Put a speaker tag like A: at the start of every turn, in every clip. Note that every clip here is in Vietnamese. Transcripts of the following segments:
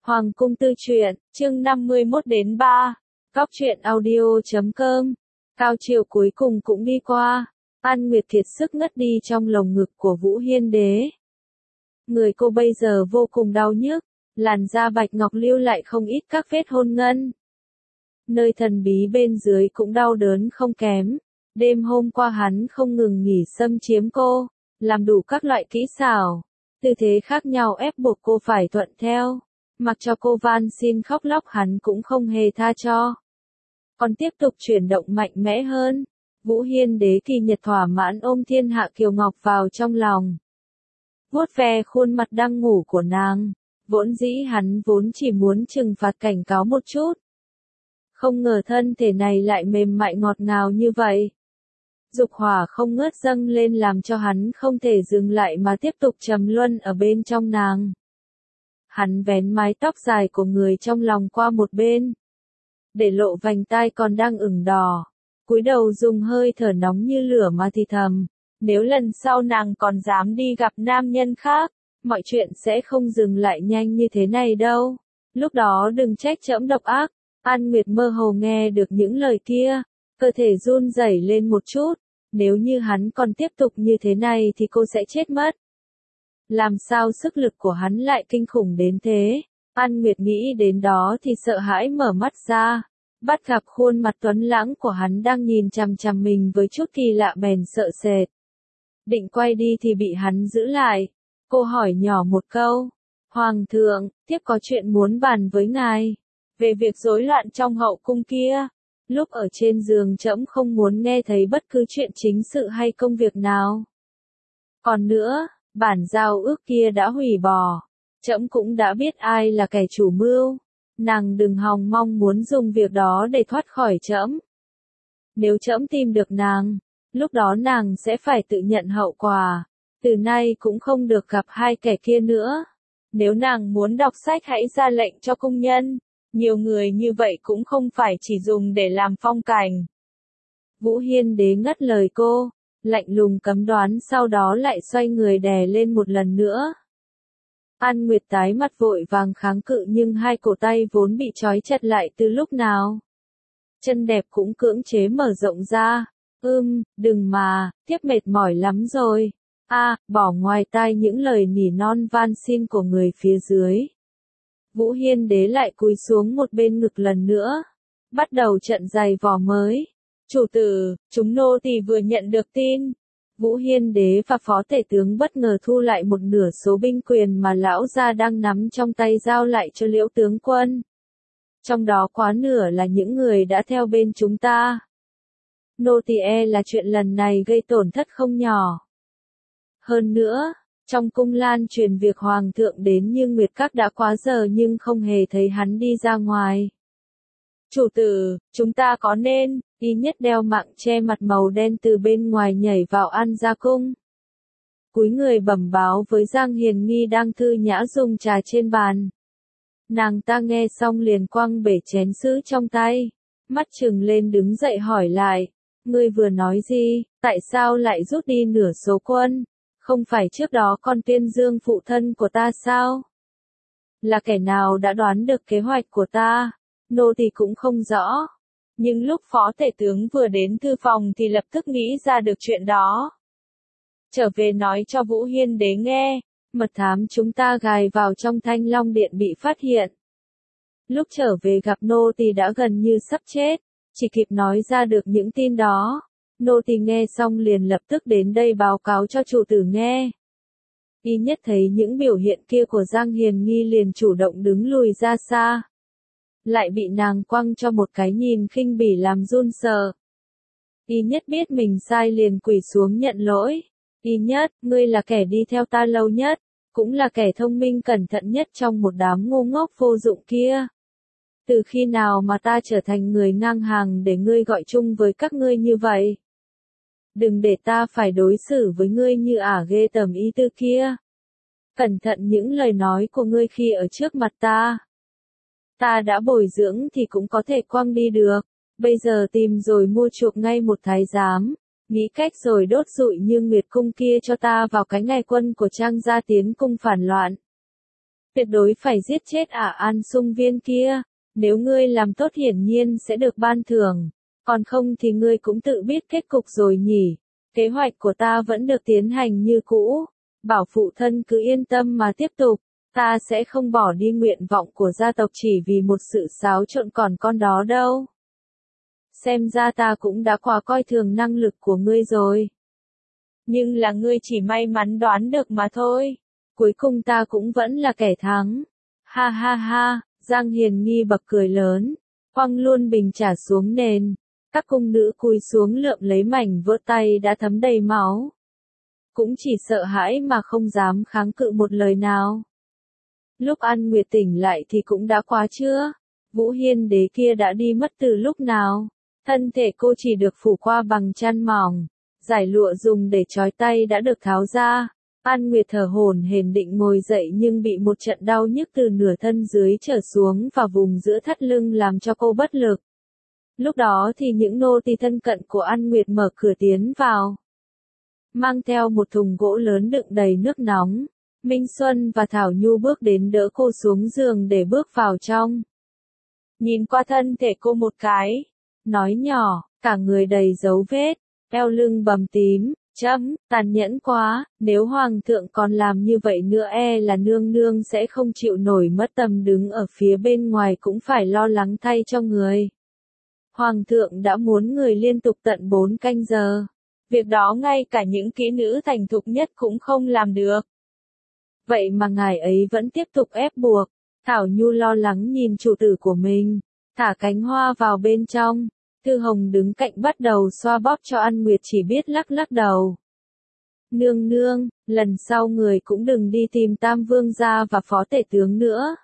A: Hoàng cung tư truyện, chương 51 đến 3. Góc truyện audio.com. Cao triều cuối cùng cũng đi qua. An Nguyệt kiệt sức ngất đi trong lồng ngực của Vũ Hiên Đế. Người cô bây giờ vô cùng đau nhức, làn da bạch ngọc lưu lại không ít các vết hôn ngân. Nơi thần bí bên dưới cũng đau đớn không kém. Đêm hôm qua hắn không ngừng nghỉ xâm chiếm cô, làm đủ các loại kỹ xảo, tư thế khác nhau ép buộc cô phải thuận theo. Mặc cho cô van xin khóc lóc hắn cũng không hề tha cho. Còn tiếp tục chuyển động mạnh mẽ hơn. Vũ Hiên Đế kỳ nhật thỏa mãn ôm thiên hạ kiều ngọc vào trong lòng. Vuốt ve khuôn mặt đang ngủ của nàng. Vốn dĩ hắn vốn chỉ muốn trừng phạt cảnh cáo một chút. Không ngờ thân thể này lại mềm mại ngọt ngào như vậy. Dục hỏa không ngớt dâng lên làm cho hắn không thể dừng lại mà tiếp tục trầm luân ở bên trong nàng. Hắn vén mái tóc dài của người trong lòng qua một bên, để lộ vành tai còn đang ửng đỏ, cúi đầu dùng hơi thở nóng như lửa mà thì thầm, nếu lần sau nàng còn dám đi gặp nam nhân khác, mọi chuyện sẽ không dừng lại nhanh như thế này đâu. Lúc đó đừng trách trẫm độc ác. An Nguyệt mơ hồ nghe được những lời kia, cơ thể run rẩy lên một chút, nếu như hắn còn tiếp tục như thế này thì cô sẽ chết mất. Làm sao sức lực của hắn lại kinh khủng đến thế? An Nguyệt nghĩ đến đó thì sợ hãi mở mắt ra, bắt gặp khuôn mặt tuấn lãng của hắn đang nhìn chằm chằm mình với chút kỳ lạ bèn sợ sệt. Định quay đi thì bị hắn giữ lại. Cô hỏi nhỏ một câu, Hoàng thượng, tiếp có chuyện muốn bàn với ngài. Về việc rối loạn trong hậu cung kia, lúc ở trên giường trẫm không muốn nghe thấy bất cứ chuyện chính sự hay công việc nào. Còn nữa, bản giao ước kia đã hủy bỏ, trẫm cũng đã biết ai là kẻ chủ mưu, nàng đừng hòng mong muốn dùng việc đó để thoát khỏi trẫm. Nếu trẫm tìm được nàng, lúc đó nàng sẽ phải tự nhận hậu quả, từ nay cũng không được gặp hai kẻ kia nữa. Nếu nàng muốn đọc sách hãy ra lệnh cho cung nhân. Nhiều người như vậy cũng không phải chỉ dùng để làm phong cảnh. Vũ Hiên Đế ngắt lời cô, lạnh lùng cấm đoán sau đó lại xoay người đè lên một lần nữa. An Nguyệt tái mặt vội vàng kháng cự nhưng hai cổ tay vốn bị trói chặt lại từ lúc nào. Chân đẹp cũng cưỡng chế mở rộng ra. Đừng mà, tiếp mệt mỏi lắm rồi. Bỏ ngoài tai những lời nỉ non van xin của người phía dưới. Vũ Hiên Đế lại cúi xuống một bên ngực lần nữa. Bắt đầu trận giày vò mới. Chủ tử, chúng nô tỳ vừa nhận được tin. Vũ Hiên Đế và phó tể tướng bất ngờ thu lại một nửa số binh quyền mà lão gia đang nắm trong tay giao lại cho Liễu tướng quân. Trong đó quá nửa là những người đã theo bên chúng ta. Nô tỳ là chuyện lần này gây tổn thất không nhỏ. Hơn nữa, trong cung lan truyền việc hoàng thượng đến như Nguyệt Các đã quá giờ nhưng không hề thấy hắn đi ra ngoài. Chủ tử, chúng ta có nên, y nhất đeo mạng che mặt màu đen từ bên ngoài nhảy vào An Gia cung. Cúi người bẩm báo với Giang Hiền Nghi đang thư nhã dùng trà trên bàn. Nàng ta nghe xong liền quăng bể chén sứ trong tay, mắt trừng lên đứng dậy hỏi lại, ngươi vừa nói gì, tại sao lại rút đi nửa số quân? Không phải trước đó con Tuyên Dương phụ thân của ta sao? Là kẻ nào đã đoán được kế hoạch của ta? Nô tỳ cũng không rõ. Nhưng lúc phó tể tướng vừa đến thư phòng thì lập tức nghĩ ra được chuyện đó. Trở về nói cho Vũ Hiên Đế nghe, mật thám chúng ta gài vào trong Thanh Long Điện bị phát hiện. Lúc trở về gặp nô tỳ đã gần như sắp chết, chỉ kịp nói ra được những tin đó. Nô tỳ nghe xong liền lập tức đến đây báo cáo cho chủ tử nghe. Y nhất thấy những biểu hiện kia của Giang Hiền Nghi liền chủ động đứng lùi ra xa. Lại bị nàng quăng cho một cái nhìn khinh bỉ làm run sợ. Y nhất biết mình sai liền quỳ xuống nhận lỗi. Y nhất, ngươi là kẻ đi theo ta lâu nhất, cũng là kẻ thông minh cẩn thận nhất trong một đám ngu ngốc vô dụng kia. Từ khi nào mà ta trở thành người ngang hàng để ngươi gọi chung với các ngươi như vậy? Đừng để ta phải đối xử với ngươi như ghê tởm ý tư kia. Cẩn thận những lời nói của ngươi khi ở trước mặt ta. Ta đã bồi dưỡng thì cũng có thể quăng đi được. Bây giờ tìm rồi mua chuộc ngay một thái giám. Nghĩ cách rồi đốt rụi như Nguyệt cung kia cho ta vào cái ngày quân của Trang gia tiến cung phản loạn. Tuyệt đối phải giết chết An Sung Viên kia. Nếu ngươi làm tốt hiển nhiên sẽ được ban thưởng. Còn không thì ngươi cũng tự biết kết cục rồi nhỉ. Kế hoạch của ta vẫn được tiến hành như cũ. Bảo phụ thân cứ yên tâm mà tiếp tục. Ta sẽ không bỏ đi nguyện vọng của gia tộc chỉ vì một sự xáo trộn còn con đó đâu. Xem ra ta cũng đã quá coi thường năng lực của ngươi rồi. Nhưng là ngươi chỉ may mắn đoán được mà thôi. Cuối cùng ta cũng vẫn là kẻ thắng. Ha ha ha, Giang Hiền Nghi bật cười lớn. Quăng luôn bình trà xuống nền. Các cung nữ cúi xuống lượm lấy mảnh vỡ tay đã thấm đầy máu. Cũng chỉ sợ hãi mà không dám kháng cự một lời nào. Lúc An Nguyệt tỉnh lại thì cũng đã quá trưa. Vũ Hiên Đế kia đã đi mất từ lúc nào. Thân thể cô chỉ được phủ qua bằng chăn mỏng. Giải lụa dùng để trói tay đã được tháo ra. An Nguyệt thở hổn hển định ngồi dậy nhưng bị một trận đau nhức từ nửa thân dưới trở xuống và vùng giữa thắt lưng làm cho cô bất lực. Lúc đó thì những nô tỳ thân cận của An Nguyệt mở cửa tiến vào. Mang theo một thùng gỗ lớn đựng đầy nước nóng. Minh Xuân và Thảo Nhu bước đến đỡ cô xuống giường để bước vào trong. Nhìn qua thân thể cô một cái. Nói nhỏ, cả người đầy dấu vết, eo lưng bầm tím, tàn nhẫn quá, nếu hoàng thượng còn làm như vậy nữa là nương nương sẽ không chịu nổi mất tầm đứng ở phía bên ngoài cũng phải lo lắng thay cho người. Hoàng thượng đã muốn người liên tục tận 4 canh giờ. Việc đó ngay cả những kỹ nữ thành thục nhất cũng không làm được. Vậy mà ngài ấy vẫn tiếp tục ép buộc. Thảo Nhu lo lắng nhìn chủ tử của mình, thả cánh hoa vào bên trong. Thư Hồng đứng cạnh bắt đầu xoa bóp cho An Nguyệt chỉ biết lắc lắc đầu. Nương nương, lần sau người cũng đừng đi tìm Tam Vương gia và Phó Tể tướng nữa.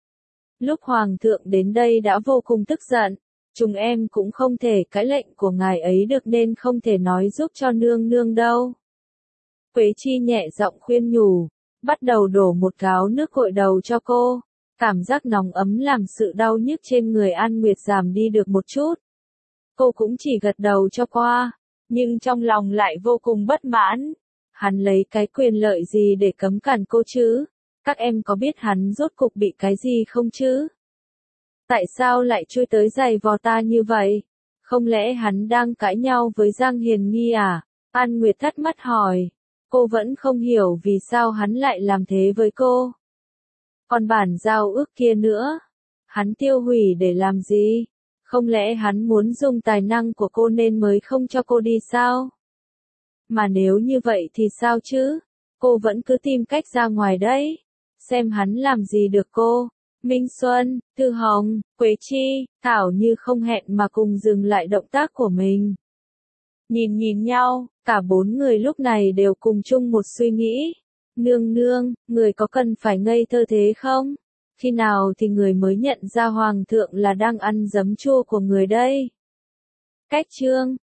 A: Lúc Hoàng thượng đến đây đã vô cùng tức giận. Chúng em cũng không thể cãi lệnh của ngài ấy được nên không thể nói giúp cho nương nương đâu. Quế Chi nhẹ giọng khuyên nhủ, bắt đầu đổ một gáo nước gội đầu cho cô. Cảm giác nóng ấm làm sự đau nhức trên người An Nguyệt giảm đi được một chút. Cô cũng chỉ gật đầu cho qua, nhưng trong lòng lại vô cùng bất mãn. Hắn lấy cái quyền lợi gì để cấm cản cô chứ? Các em có biết hắn rốt cục bị cái gì không chứ? Tại sao lại chui tới giày vò ta như vậy? Không lẽ hắn đang cãi nhau với Giang Hiền Nghi à? An Nguyệt thắc mắc hỏi. Cô vẫn không hiểu vì sao hắn lại làm thế với cô. Còn bản giao ước kia nữa, hắn tiêu hủy để làm gì? Không lẽ hắn muốn dùng tài năng của cô nên mới không cho cô đi sao? Mà nếu như vậy thì sao chứ? Cô vẫn cứ tìm cách ra ngoài đấy. Xem hắn làm gì được cô. Minh Xuân, Thư Hồng, Quế Chi, Thảo Như không hẹn mà cùng dừng lại động tác của mình. Nhìn nhau, cả 4 người lúc này đều cùng chung một suy nghĩ. Nương nương, người có cần phải ngây thơ thế không? Khi nào thì người mới nhận ra Hoàng thượng là đang ăn giấm chua của người đây? Cách chương